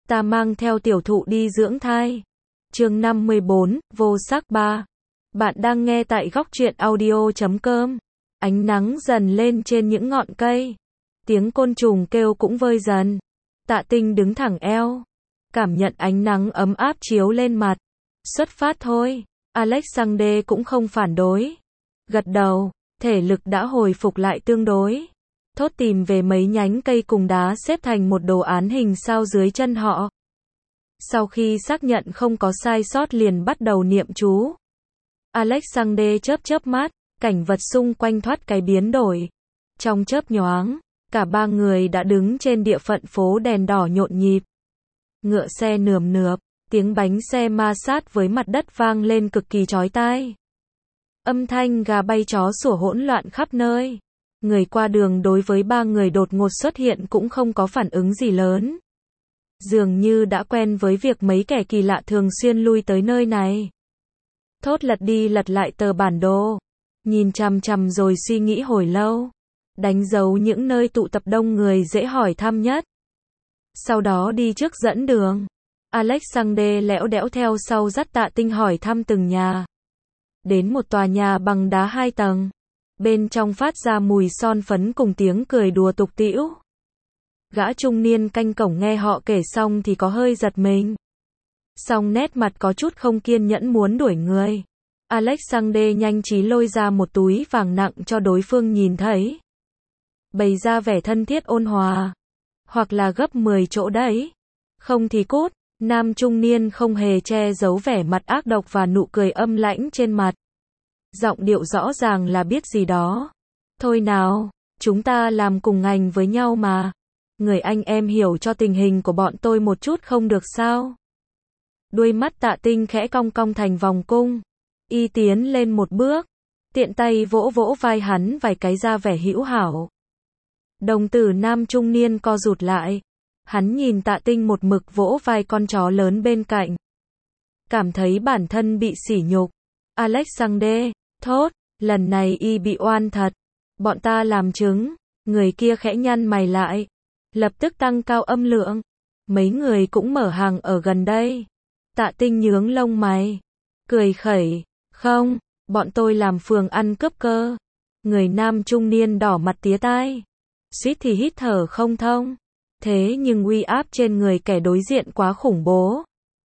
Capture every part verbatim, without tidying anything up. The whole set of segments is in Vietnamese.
Ta mang theo tiểu thụ đi dưỡng thai. Chương năm mươi bốn, vô sắc ba. Bạn đang nghe tại góc truyện audio chấm com. Ánh nắng dần lên trên những ngọn cây. Tiếng côn trùng kêu cũng vơi dần. Tạ Tinh đứng thẳng eo. Cảm nhận ánh nắng ấm áp chiếu lên mặt. Xuất phát thôi. Alexander cũng không phản đối. Gật đầu, thể lực đã hồi phục lại tương đối. Thốt tìm về mấy nhánh cây cùng đá xếp thành một đồ án hình sao dưới chân họ. Sau khi xác nhận không có sai sót liền bắt đầu niệm chú. Alexander chớp chớp mắt, cảnh vật xung quanh thoát cái biến đổi. Trong chớp nhoáng, cả ba người đã đứng trên địa phận phố đèn đỏ nhộn nhịp. Ngựa xe nườm nượp, tiếng bánh xe ma sát với mặt đất vang lên cực kỳ chói tai. Âm thanh gà bay chó sủa hỗn loạn khắp nơi. Người qua đường đối với ba người đột ngột xuất hiện cũng không có phản ứng gì lớn. Dường như đã quen với việc mấy kẻ kỳ lạ thường xuyên lui tới nơi này. Thốt lật đi lật lại tờ bản đồ. Nhìn chằm chằm rồi suy nghĩ hồi lâu. Đánh dấu những nơi tụ tập đông người dễ hỏi thăm nhất. Sau đó đi trước dẫn đường. Alexander lẽo đẽo theo sau dắt Tạ Tinh hỏi thăm từng nhà. Đến một tòa nhà bằng đá hai tầng. Bên trong phát ra mùi son phấn cùng tiếng cười đùa tục tĩu. Gã trung niên canh cổng nghe họ kể xong thì có hơi giật mình. Song nét mặt có chút không kiên nhẫn muốn đuổi người. Alexander nhanh trí lôi ra một túi vàng nặng cho đối phương nhìn thấy. Bày ra vẻ thân thiết ôn hòa. Hoặc là gấp mười chỗ đấy. Không thì cút. Nam trung niên không hề che giấu vẻ mặt ác độc và nụ cười âm lãnh trên mặt. Giọng điệu rõ ràng là biết gì đó. Thôi nào, chúng ta làm cùng ngành với nhau mà. Người anh em hiểu cho tình hình của bọn tôi một chút không được sao? Đuôi mắt Tạ Tinh khẽ cong cong thành vòng cung. Y tiến lên một bước. Tiện tay vỗ vỗ vai hắn vài cái ra vẻ hữu hảo. Đồng tử nam trung niên co rụt lại. Hắn nhìn Tạ Tinh một mực vỗ vai con chó lớn bên cạnh. Cảm thấy bản thân bị sỉ nhục. Alexander, thốt, lần này y bị oan thật. Bọn ta làm chứng. Người kia khẽ nhăn mày lại. Lập tức tăng cao âm lượng. Mấy người cũng mở hàng ở gần đây. Tạ Tinh nhướng lông mày. Cười khẩy. Không, bọn tôi làm phường ăn cướp cơ. Người nam trung niên đỏ mặt tía tai. Suýt thì hít thở không thông. Thế nhưng uy áp trên người kẻ đối diện quá khủng bố.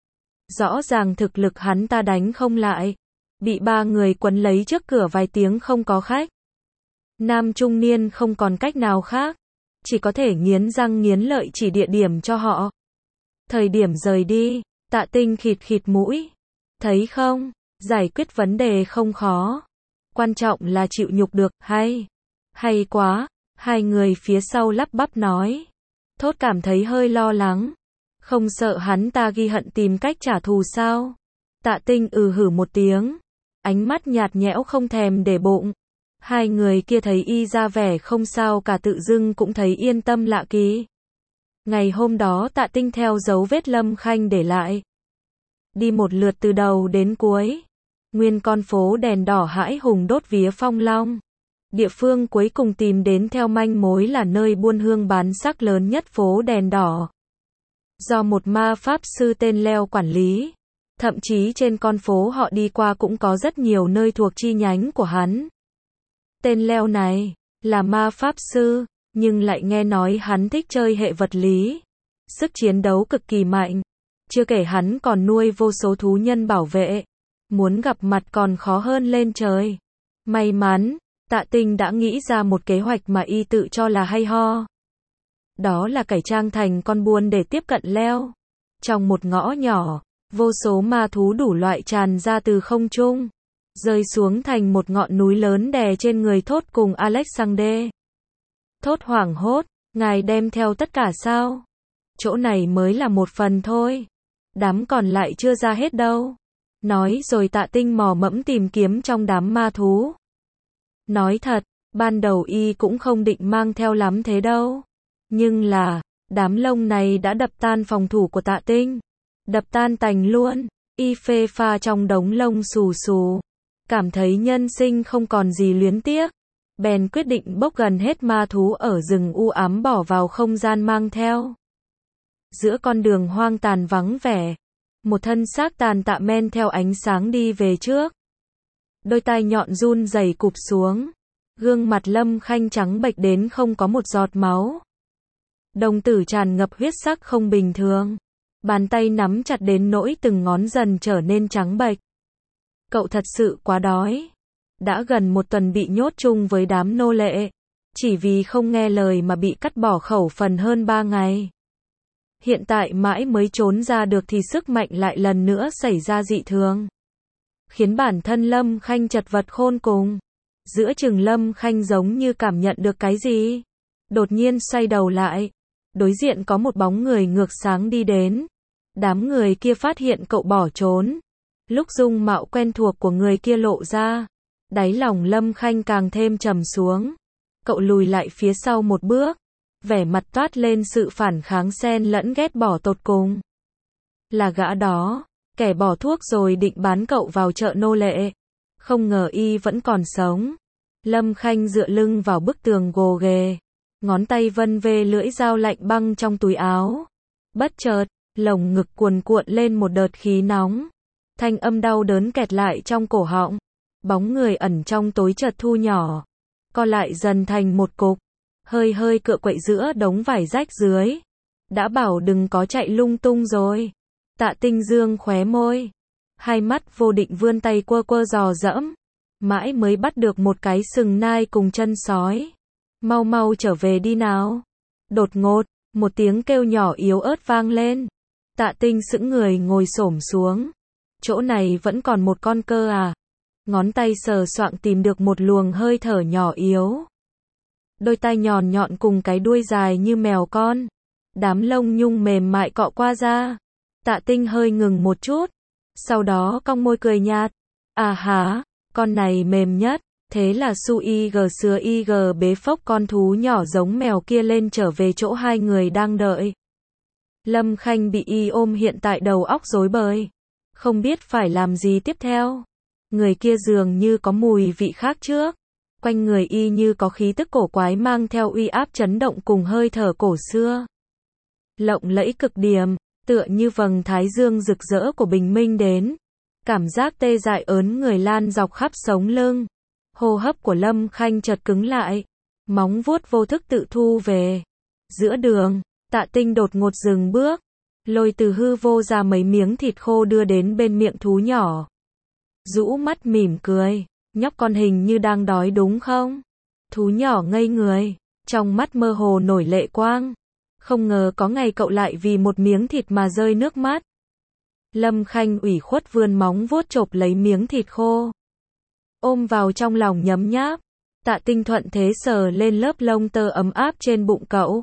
Rõ ràng thực lực hắn ta đánh không lại. Bị ba người quấn lấy trước cửa vài tiếng không có khách. Nam trung niên không còn cách nào khác. Chỉ có thể nghiến răng nghiến lợi chỉ địa điểm cho họ. Thời điểm rời đi, Tạ Tinh khịt khịt mũi. Thấy không, giải quyết vấn đề không khó. Quan trọng là chịu nhục được, hay. Hay quá, hai người phía sau lắp bắp nói. Thốt cảm thấy hơi lo lắng. Không sợ hắn ta ghi hận tìm cách trả thù sao? Tạ Tinh ừ hử một tiếng. Ánh mắt nhạt nhẽo không thèm để bụng. Hai người kia thấy y ra vẻ không sao cả tự dưng cũng thấy yên tâm lạ kỳ. Ngày hôm đó Tạ Tinh theo dấu vết Lâm Khanh để lại. Đi một lượt từ đầu đến cuối. Nguyên con phố đèn đỏ hãi hùng đốt vía Phong Long. Địa phương cuối cùng tìm đến theo manh mối là nơi buôn hương bán sắc lớn nhất phố đèn đỏ. Do một ma pháp sư tên Leo quản lý. Thậm chí trên con phố họ đi qua cũng có rất nhiều nơi thuộc chi nhánh của hắn. Tên Leo này là ma pháp sư, nhưng lại nghe nói hắn thích chơi hệ vật lý. Sức chiến đấu cực kỳ mạnh. Chưa kể hắn còn nuôi vô số thú nhân bảo vệ. Muốn gặp mặt còn khó hơn lên trời. May mắn, Tạ Tinh đã nghĩ ra một kế hoạch mà y tự cho là hay ho. Đó là cải trang thành con buôn để tiếp cận Leo. Trong một ngõ nhỏ, vô số ma thú đủ loại tràn ra từ không trung. Rơi xuống thành một ngọn núi lớn đè trên người Thốt cùng Alexander. Thốt hoảng hốt, ngài đem theo tất cả sao? Chỗ này mới là một phần thôi. Đám còn lại chưa ra hết đâu. Nói rồi Tạ Tinh mò mẫm tìm kiếm trong đám ma thú. Nói thật, ban đầu y cũng không định mang theo lắm thế đâu. Nhưng là, đám lông này đã đập tan phòng thủ của Tạ Tinh. Đập tan tành luôn. Y phê pha trong đống lông xù xù. Cảm thấy nhân sinh không còn gì luyến tiếc. Bèn quyết định bốc gần hết ma thú ở rừng u ám bỏ vào không gian mang theo. Giữa con đường hoang tàn vắng vẻ, một thân xác tàn tạ men theo ánh sáng đi về trước. Đôi tai nhọn run rẩy cụp xuống, gương mặt Lâm Khanh trắng bệch đến không có một giọt máu. Đồng tử tràn ngập huyết sắc không bình thường, bàn tay nắm chặt đến nỗi từng ngón dần trở nên trắng bệch. Cậu thật sự quá đói. Đã gần một tuần bị nhốt chung với đám nô lệ, chỉ vì không nghe lời mà bị cắt bỏ khẩu phần hơn ba ngày. Hiện tại mãi mới trốn ra được thì sức mạnh lại lần nữa xảy ra dị thường, khiến bản thân Lâm Khanh chật vật khôn cùng. Giữa chừng Lâm Khanh giống như cảm nhận được cái gì, đột nhiên xoay đầu lại, đối diện có một bóng người ngược sáng đi đến. Đám người kia phát hiện cậu bỏ trốn, lúc dung mạo quen thuộc của người kia lộ ra, đáy lòng Lâm Khanh càng thêm trầm xuống. Cậu lùi lại phía sau một bước, vẻ mặt toát lên sự phản kháng xen lẫn ghét bỏ tột cùng. Là gã đó, kẻ bỏ thuốc rồi định bán cậu vào chợ nô lệ. Không ngờ y vẫn còn sống. Lâm Khanh dựa lưng vào bức tường gồ ghề, ngón tay vân vê lưỡi dao lạnh băng trong túi áo. Bất chợt, lồng ngực cuồn cuộn lên một đợt khí nóng. Thanh âm đau đớn kẹt lại trong cổ họng. Bóng người ẩn trong tối chợt thu nhỏ, co lại dần thành một cục, hơi hơi cựa quậy giữa đống vải rách dưới. Đã bảo đừng có chạy lung tung rồi. Tạ Tinh dương khóe môi, hai mắt vô định vươn tay quơ quơ dò dẫm, mãi mới bắt được một cái sừng nai cùng chân sói. Mau mau trở về đi nào. Đột ngột, một tiếng kêu nhỏ yếu ớt vang lên. Tạ Tinh sững người ngồi xổm xuống. Chỗ này vẫn còn một con cơ à? Ngón tay sờ soạng tìm được một luồng hơi thở nhỏ yếu. Đôi tai nhọn nhọn cùng cái đuôi dài như mèo con. Đám lông nhung mềm mại cọ qua da. Tạ Tinh hơi ngừng một chút, sau đó cong môi cười nhạt. À hả, con này mềm nhất. Thế là Su Y G sứa Y G bế phốc con thú nhỏ giống mèo kia lên trở về chỗ hai người đang đợi. Lâm Khanh bị y ôm hiện tại đầu óc rối bời, không biết phải làm gì tiếp theo. Người kia dường như có mùi vị khác trước. Quanh người y như có khí tức cổ quái mang theo uy áp chấn động cùng hơi thở cổ xưa. Lộng lẫy cực điểm, tựa như vầng thái dương rực rỡ của bình minh đến. Cảm giác tê dại ớn người lan dọc khắp sống lưng. Hô hấp của Lâm Khanh chợt cứng lại, móng vuốt vô thức tự thu về. Giữa đường, Tạ Tinh đột ngột dừng bước, lôi từ hư vô ra mấy miếng thịt khô đưa đến bên miệng thú nhỏ. Rũ mắt mỉm cười, nhóc con hình như đang đói đúng không? Thú nhỏ ngây người, trong mắt mơ hồ nổi lệ quang. Không ngờ có ngày cậu lại vì một miếng thịt mà rơi nước mắt. Lâm Khanh ủy khuất vươn móng vuốt chộp lấy miếng thịt khô, ôm vào trong lòng nhấm nháp. Tạ Tinh thuận thế sờ lên lớp lông tơ ấm áp trên bụng cậu.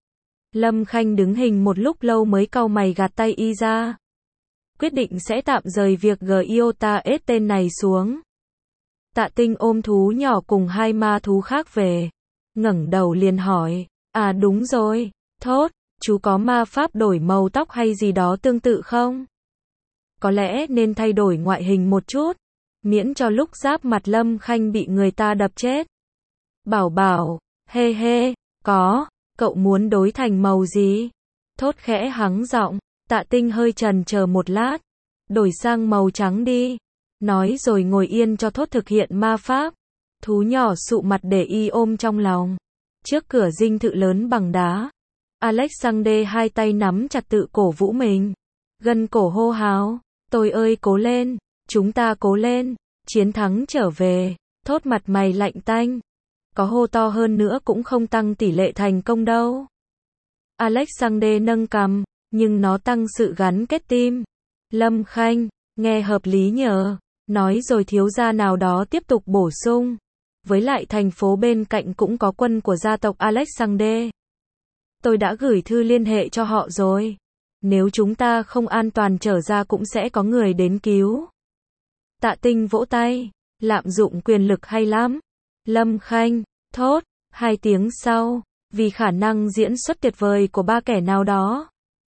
Lâm Khanh đứng hình một lúc lâu mới cau mày gạt tay y ra. Quyết định sẽ tạm rời việc Giota S tên này xuống. Tạ Tinh ôm thú nhỏ cùng hai ma thú khác về, ngẩng đầu liền hỏi, à đúng rồi, thốt, chú có ma pháp đổi màu tóc hay gì đó tương tự không? Có lẽ nên thay đổi ngoại hình một chút, miễn cho lúc giáp mặt Lâm Khanh bị người ta đập chết. Bảo bảo, hê hê, có, cậu muốn đối thành màu gì? Thốt khẽ hắng giọng. Tạ Tinh hơi chần chờ một lát, đổi sang màu trắng đi, nói rồi ngồi yên cho thốt thực hiện ma pháp. Thú nhỏ sụ mặt để y ôm trong lòng. Trước cửa dinh thự lớn bằng đá, Alexander hai tay nắm chặt tự cổ vũ mình, gân cổ hô hào, tôi ơi cố lên, chúng ta cố lên, chiến thắng trở về. Thốt mặt mày lạnh tanh, có hô to hơn nữa cũng không tăng tỷ lệ thành công đâu. Alexander nâng cằm, nhưng nó tăng sự gắn kết tim. Lâm Khanh, nghe hợp lý nhờ, nói rồi thiếu gia nào đó tiếp tục bổ sung. Với lại thành phố bên cạnh cũng có quân của gia tộc Alexander. Tôi đã gửi thư liên hệ cho họ rồi. Nếu chúng ta không an toàn trở ra cũng sẽ có người đến cứu. Tạ Tinh vỗ tay, lạm dụng quyền lực hay lắm. Lâm Khanh, thốt, hai tiếng sau, vì khả năng diễn xuất tuyệt vời của ba kẻ nào đó.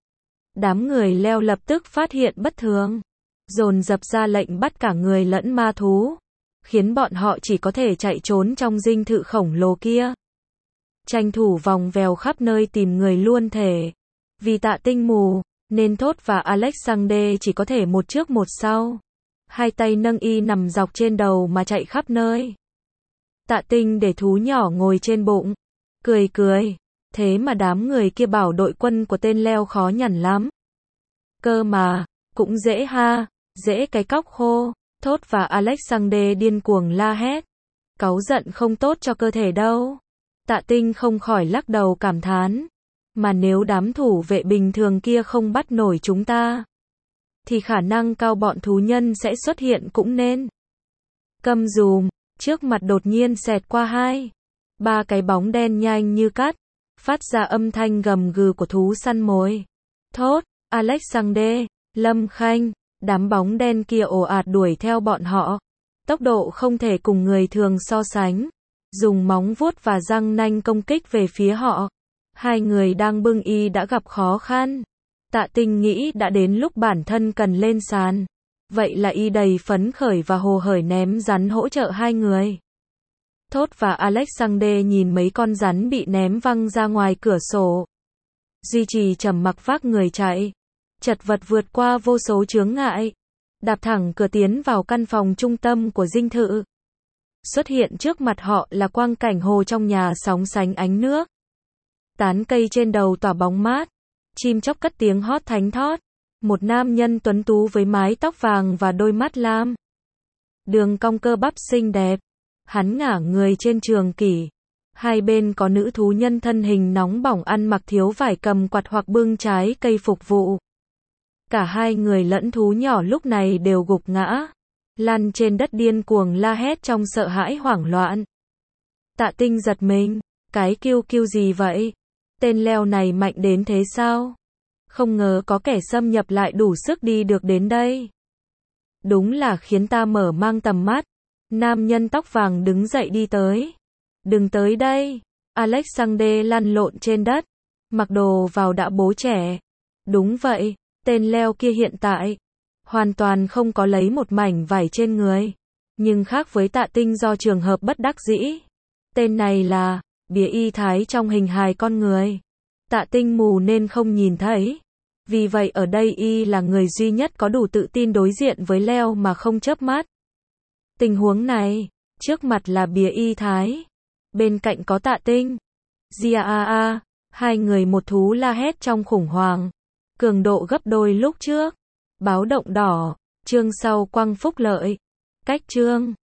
Đám người leo lập tức phát hiện bất thường, dồn dập ra lệnh bắt cả người lẫn ma thú, khiến bọn họ chỉ có thể chạy trốn trong dinh thự khổng lồ kia. Tranh thủ vòng vèo khắp nơi tìm người luôn thể. Vì Tạ Tinh mù, nên Thốt và Alexander chỉ có thể một trước một sau. Hai tay nâng y nằm dọc trên đầu mà chạy khắp nơi. Tạ Tinh để thú nhỏ ngồi trên bụng. Cười cười. Thế mà đám người kia bảo đội quân của tên Leo khó nhằn lắm. Cơ mà, cũng dễ ha, dễ cái cóc khô. Thốt và Alexander điên cuồng la hét. Cáu giận không tốt cho cơ thể đâu. Tạ Tinh không khỏi lắc đầu cảm thán. Mà nếu đám thủ vệ bình thường kia không bắt nổi chúng ta, thì khả năng cao bọn thú nhân sẽ xuất hiện cũng nên. Câm dùm, trước mặt đột nhiên xẹt qua hai, ba cái bóng đen nhanh như cắt, phát ra âm thanh gầm gừ của thú săn mồi. Thốt, Alexander, Lâm Khanh, đám bóng đen kia ồ ạt đuổi theo bọn họ. Tốc độ không thể cùng người thường so sánh. Dùng móng vuốt và răng nanh công kích về phía họ. Hai người đang bưng y đã gặp khó khăn. Tạ Tinh nghĩ đã đến lúc bản thân cần lên sàn. Vậy là y đầy phấn khởi và hồ hởi ném rắn hỗ trợ hai người. Thốt và Alexander nhìn mấy con rắn bị ném văng ra ngoài cửa sổ. Duy trì trầm mặc vác người chạy. Chật vật vượt qua vô số chướng ngại. Đạp thẳng cửa tiến vào căn phòng trung tâm của dinh thự. Xuất hiện trước mặt họ là quang cảnh hồ trong nhà sóng sánh ánh nước. Tán cây trên đầu tỏa bóng mát. Chim chóc cất tiếng hót thánh thót. Một nam nhân tuấn tú với mái tóc vàng và đôi mắt lam. Đường cong cơ bắp xinh đẹp. Hắn ngả người trên trường kỷ. Hai bên có nữ thú nhân thân hình nóng bỏng ăn mặc thiếu vải cầm quạt hoặc bưng trái cây phục vụ. Cả hai người lẫn thú nhỏ lúc này đều gục ngã. Lăn trên đất điên cuồng la hét trong sợ hãi hoảng loạn. Tạ Tinh giật mình. Cái kiêu kiêu gì vậy? Tên Leo này mạnh đến thế sao? Không ngờ có kẻ xâm nhập lại đủ sức đi được đến đây. Đúng là khiến ta mở mang tầm mắt. Nam nhân tóc vàng đứng dậy đi tới. Đừng tới đây. Alexander lăn lộn trên đất. Mặc đồ vào đã bố trẻ. Đúng vậy, tên Leo kia hiện tại hoàn toàn không có lấy một mảnh vải trên người. Nhưng khác với Tạ Tinh do trường hợp bất đắc dĩ. Tên này là bìa y thái trong hình hài con người. Tạ Tinh mù nên không nhìn thấy. Vì vậy ở đây y là người duy nhất có đủ tự tin đối diện với Leo mà không chớp mắt. Tình huống này, trước mặt là bìa y thái. Bên cạnh có Tạ Tinh. Gia a a, hai người một thú la hét trong khủng hoảng. Cường độ gấp đôi lúc trước. Báo động đỏ, chương sau quăng phúc lợi. Cách chương